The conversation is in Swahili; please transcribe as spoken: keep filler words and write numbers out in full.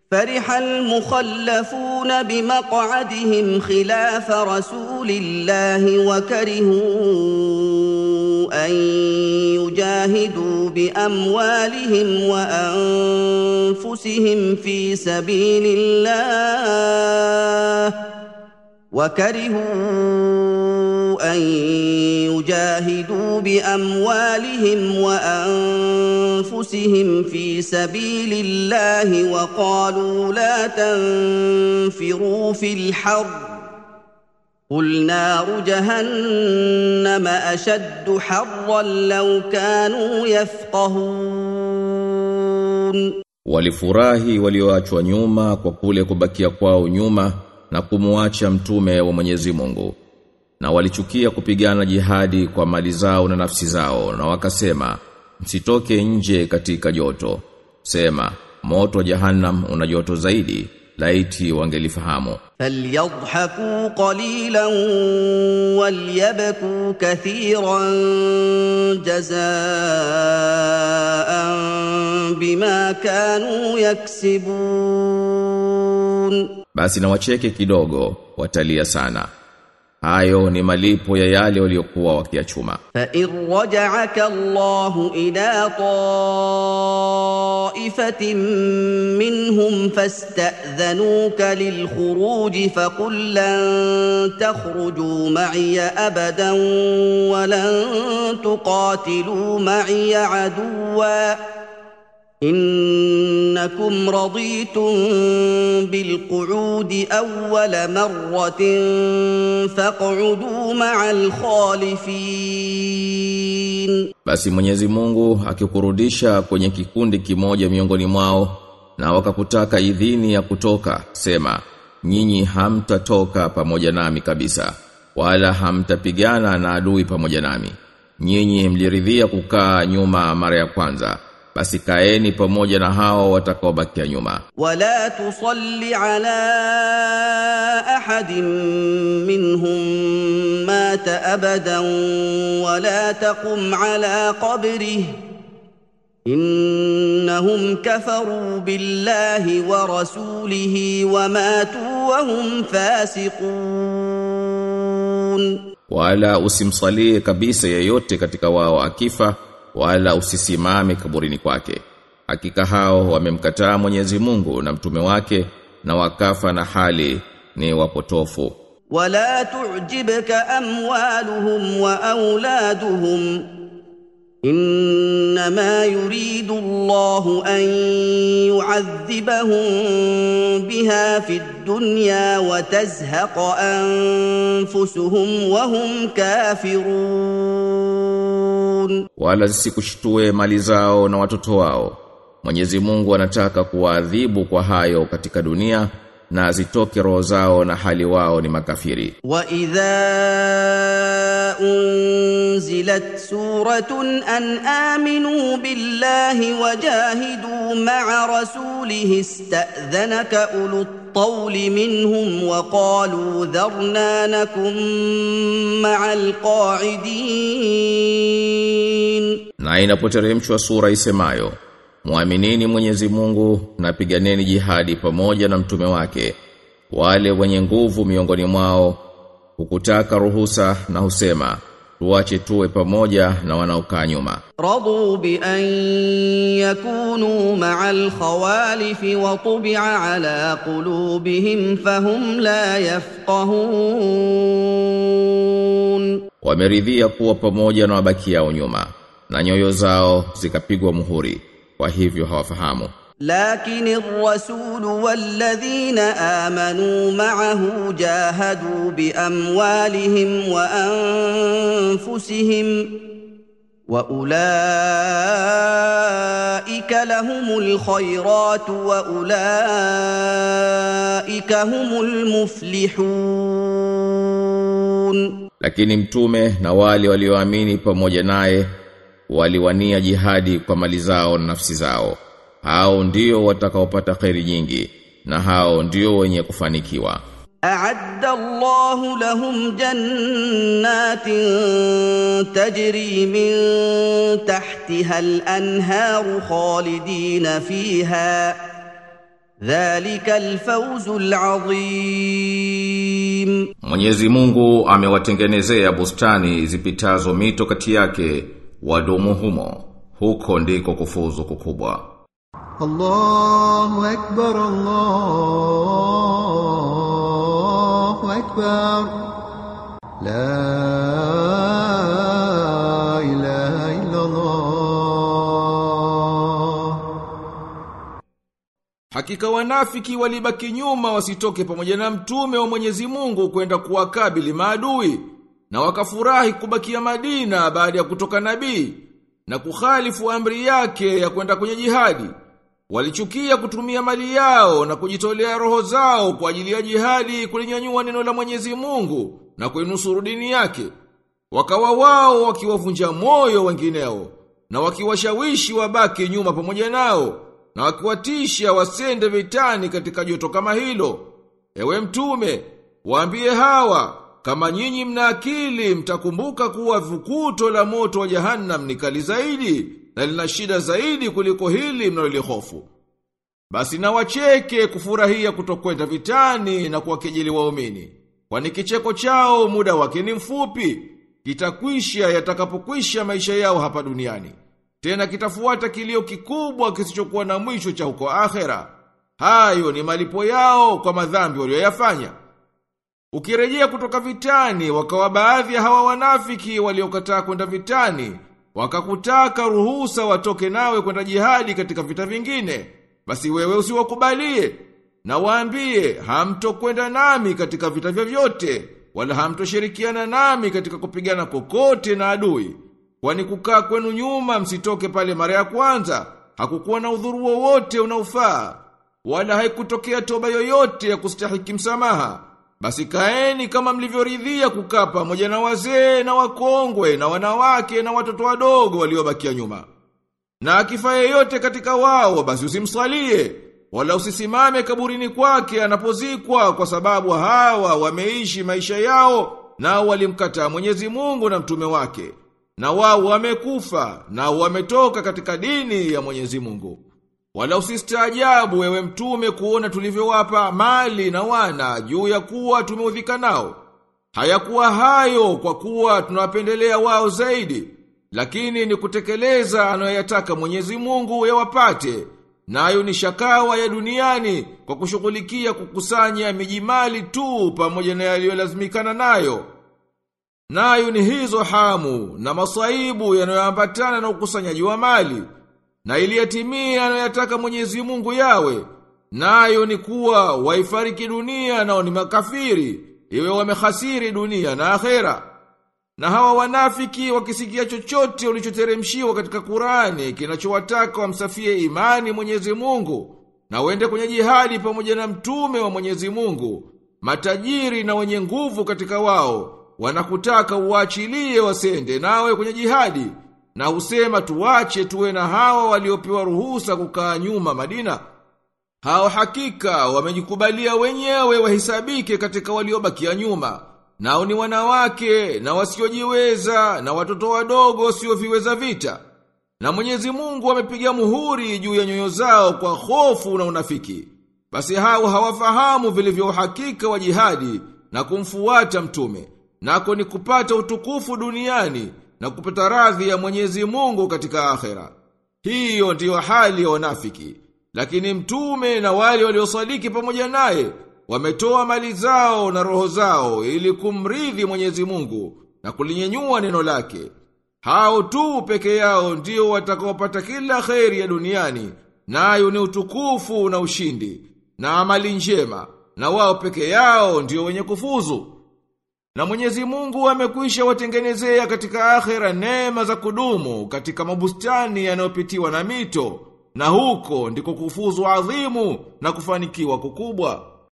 فرح المخلفون بمقعدهم خلاف رسول الله وكرهوا أن يجاهدوا بأموالهم وأنفسهم في سبيل الله وكرهوا أن يجاهدوا بأموالهم وأنفسهم في سبيل الله وقالوا لا تنفروا في الحر قل نار جهنم أشد حرا لو كانوا يفقهون. Walifurahi walioachwa nyuma kwa kule kubakia kwao nyuma na kumuacha mtume wa Mwenyezi Mungu, na walichukia kupigana jihadi kwa mali zao na nafsi zao, na wakasema msitoke nje katika joto. Sema moto wa jahannam una joto zaidi, laiti wangelifahamu. فَلْيَضْحَكُوا قَلِيلًا وَلْيَبْكُوا كَثِيرًا جَزَاءً بِمَا كَانُوا يَكْسِبُونَ. Basi na wacheke kidogo, watalia sana. Hayo ni malipo ya yale waliokuwa wakiachuma. فَإِن رَّجَعَكَ اللَّهُ إِلَى طَائِفَةٍ مِّنْهُمْ فَاسْتَأْذَنُوكَ لِلْخُرُوجِ فَقُل لَّن تَخْرُجُوا مَعِيَ أَبَدًا وَلَن تُقَاتِلُوا مَعِيَ عَدُوًّا إنكم رضيتم بالقعود أول مرة فاقعدوا مع الخالفين. Basi Mwenyezi Mungu akikurudisha kwenye kikundi kimoja miongoni mwao na wakakutaka idhini ya kutoka, sema nyinyi hamtatoka pamoja nami kabisa, wala hamtapigana na adui pamoja nami. Nyinyi mliridhia kukaa nyuma mara ya kwanza, basi kaeni pamoja na hao watakaobakia nyuma. Wala tusalli ala ahadin minhum mata abadan wala taqum ala qabrihi innahum kafaru billahi wa rasulihi wa matu wa hum fasiqun. Wala usimsalie kabisa yeyote katika wao akifa, wala usisimame kaburini kwake. Hakika hao wamemkataa Mwenyezi Mungu na mtume wake, na wakafa na hali ni wapotofu. Wala tu'jibka amwaluhum wa auladuhum inma yuridu Allahu an yu'adhibahum biha fid dunya wa tazhaqa anfusuhum wa hum kafirun. Wala sikushtue mali zao na watoto wao. Mwenyezi Mungu anataka kuwaadhibu kwa hayo katika dunia, na zitoke roho zao na hali wao ni makafiri. Wa idha unzilat suratun an aminu billahi wajahidu ma'a rasulihi ista'dhanaka ulut tawli minhum wa qalu dharna nakum ma'al qa'idin. Na inapoteremshwa sura isemayo muaminini Mwenyezi Mungu na piganeni jihadi pamoja na mtume wake, wale wenye nguvu miongoni mwao hukutaka ruhusa na husema tuache tuwe pamoja na wanaokaa nyuma. Radu bi an yakunu ma'al khawalif wa tubi'a ala qulubihim fahum la yafqahun. Wameridhia kuwa pamoja na wabakiao nyuma, na nyoyo zao zikapigwa muhuri, kwa hivyo hawafahamu. Lakini ar-rasul walladhina amanu ma'ahu jahadu bi amwalihim wa anfusihim wa ulaika lahumul khayratu wa ulaika humul muflihun. Lakini mtume na wale walioamini pamoja naye waliwania jihadi kwa mali zao na nafsi zao, hao ndio watakaopata khairi nyingi, na hao ndio wenye kufanikiwa. A'adda Allahu lahum jannatin tajri min tahtiha al-anharu khalidina fiha ذلك الفوز العظيم. Mwenyezi Mungu amewatengenezea bustani zipitazo mito kati yake, wadumu humo. Huko ndiko kufuzu kukubwa. Allahu akbar, Allahu akbar. La ilaha illa Allah. Hakika wanafiki walibaki nyuma wasitoke pamoja na mtume wa Mwenyezi Mungu kwenda kuwakabili maadui, na wakafurahi kubakia Madina baada ya kutoka nabii na kukhalifu amri yake ya kwenda kwenye jihadi. Walichukia kutumia mali yao na kujitolea roho zao kwa ajili ya jihadi kulinyanyua neno la Mwenyezi Mungu na kuinusuru dini yake. Wakawa wao wakiwavunja moyo wengineo na wakiwashawishi wabaki nyuma pamoja nao, na wakiwatisha wasende vitani katika joto kama hilo. Ewe mtume, waambie hawa, kama nyinyi mna akili mtakumbuka kuwa vukuto la moto wa Jahannam ni kali zaidi na lina shida zaidi kuliko hili mnalolihofu. Basi na wacheke kufurahia kutokwenda vitani na kuwakejeli waumini, kwani kicheko chao muda wake ni mfupi, kitakwisha yatakapokwisha maisha yao hapa duniani. Tena kitafuata kilio kikubwa kisichokuwa na mwisho cha huko akhera. Hayo ni malipo yao kwa madhambi walioyafanya. Ukirejea kutoka vitani, wakawa baadhi ya hawa wanafiki waliokataa kwenda vitani, wakakutaka ruhusa watoke nawe kwenda jihadi katika vita vingine. Basi wewe usiwakubalie, na waambie hamtokwenda nami katika vita vyovyote, wala hamtoshirikiana nami katika kupigana kokote na adui. Kwani kukaa kwenu nyuma msitoke pale mara ya kwanza hakukuwa na udhuru wowote unaofaa, wala haikutokea toba yoyote ya kustahiki msamaha. Basi kaeni kama mlivyoridhia kukaa pamoja na wazee na wakongwe na wanawake na watoto wadogo waliobakia nyuma. Na akifa yeyote katika wao, basi usimsalie, wala usisimame kaburini kwake anapozikwa, kwa sababu hawa wameishi maisha yao na walimkataa Mwenyezi Mungu na mtume wake, na wao wamekufa na wametoka katika dini ya Mwenyezi Mungu. Wala usistaajabu wewe mtume kuona tulivyowapa mali na wana juu ya kuwa tumeudhika nao. Hayakuwa hayo kwa kuwa tunawapendelea wao zaidi, lakini ni kutekeleza anayoyataka Mwenyezi Mungu yawapate, nayo ni shakawa ya duniani kwa kushughulikia kukusanya mijimali tu pamoja na yaliyolazimikana nayo. Nayo ni hizo hamu na masaibu yanayoambatana na ukusanyaji wa mali, na ili yatimie anayotaka Mwenyezi Mungu yawe, nayo ni kuwa waifariki dunia nao ni makafiri, iwe wamehasiri dunia na akhera. Na hawa wanafiki wakisikia chochote ulichoteremshiwa katika Qur'ani kinachowataka wamsafie imani Mwenyezi Mungu na wende kwenye jihadi pamoja na mtume wa Mwenyezi Mungu, matajiri na wenye nguvu katika wao wanakutaka uachilie wasende nawe kwenye jihadi, na usema tuwache tuwe na hawa waliopewa ruhusa kukaa nyuma Madina. Hao hakika wamejikubalia wenyewe wahisabike katika waliobakia nyuma, nao ni wanawake na wasiojiweza na watoto wadogo wasioviweza vita. Na Mwenyezi Mungu amepiga muhuri juu ya nyoyo zao kwa hofu na unafiki. Basi hao hawafahamu vilivyo uhakika wa jihadi na kumfuata mtume, nako ni kupata utukufu duniani na kupata radhi ya Mwenyezi Mungu katika akhera. Hiyo ndiyo hali ya wanafiki. Lakini mtume na wale waliosadiki pamoja naye wametoa mali zao na roho zao ili kumridhi Mwenyezi Mungu na kulinyenyua neno lake. Hao tu peke yao ndio watakaopata kila kheri ya duniani, nayo ni utukufu na ushindi na amali njema, na wao peke yao ndio wenye kufuzu. Na Mwenyezi Mungu amekwisha watengenezea katika akhera neema za kudumu katika mabustani yanayopitiwa na mito, na huko ndiko kufuzu adhimu na kufanikiwa kukubwa.